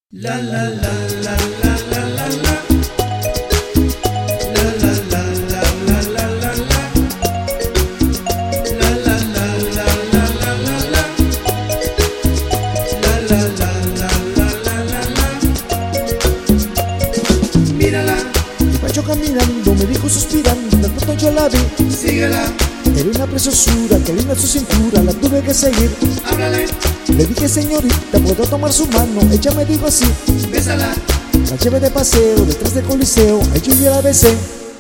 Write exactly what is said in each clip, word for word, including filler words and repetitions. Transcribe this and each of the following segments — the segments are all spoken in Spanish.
La la la la la la la la. La la la la la la la la. La la la la la la la la. La la la la la la la. Mírala, Pancho caminando, me dijo suspirando, de pronto yo la vi. síguela, Era una preciosura, que linda su cintura, la tuve que seguir. háblale, Le dije, señorita, ¿puedo tomar su mano? Ella me dijo así. bésala, La llevé de paseo, detrás del coliseo, a ella yo la besé.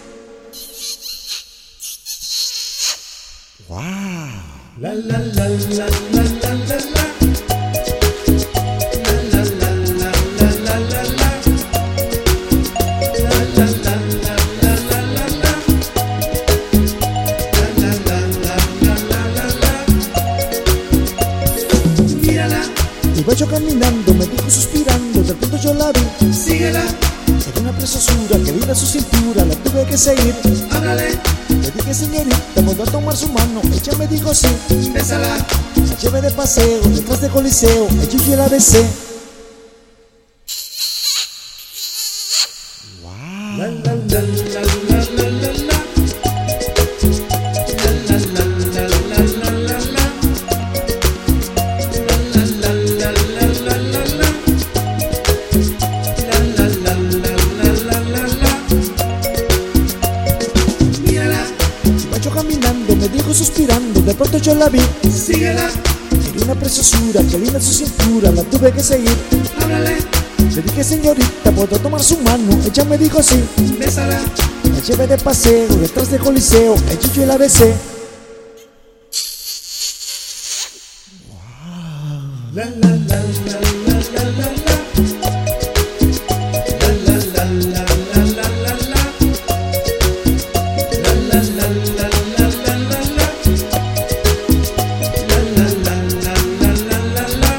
¡Wow! la la la la la la la la. La la la la la la la la. La la la la la la la la. La la la la la la la la. Mírala, Iba yo caminando, me dijo suspirando, de pronto yo la vi. síguela, Era una preciosura, que linda su cintura, la tuve que seguir. háblale, Le dije, señorita, ¿puedo tomar su mano? Ella me dijo sí. bésala, La llevé de paseo, detrás del coliseo, a ella yo la besé. ¡Wow! la la la la la la la la. La la la la la la la la. La la la la la la la la. La la la la la la la la. Mírala, Iba yo caminando, me dijo suspirando, de pronto yo la vi. síguela, Era una preciosura, que linda su cintura, la tuve que seguir. háblale, Le dije, señorita, ¿puedo tomar su mano? Ella me dijo sí. bésala, La llevé de paseo, detrás del coliseo, a ella yo la besé. la la la la la la la la. La la la la la la la la. La la la la la la la la. La la la la la la la la.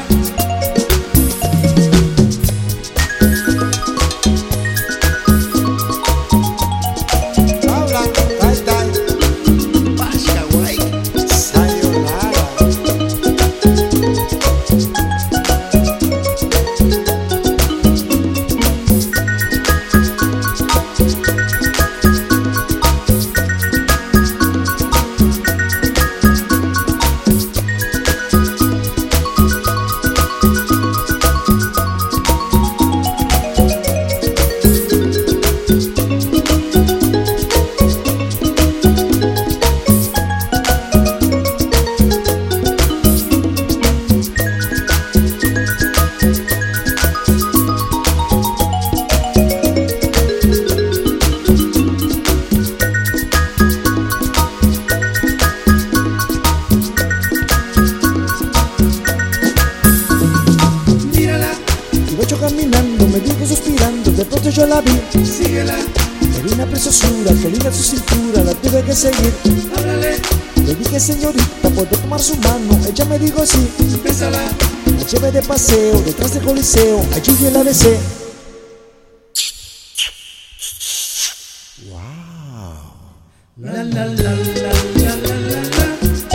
Habla, tai tai, Pasha, güey. sayonara. Mírala, Iba yo caminando, me dijo suspirando, de pronto yo la vi. síguela, Era una preciosura, que linda su cintura, la tuve que seguir. háblale, Le dije, señorita, ¿puedo tomar su mano? Ella me dijo sí. bésala, La llevé de paseo, detrás del coliseo, a ella yo la besé. ¡Wow! la la la la la la la la.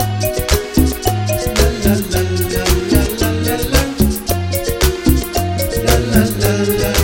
La la la la la la la la. La la la la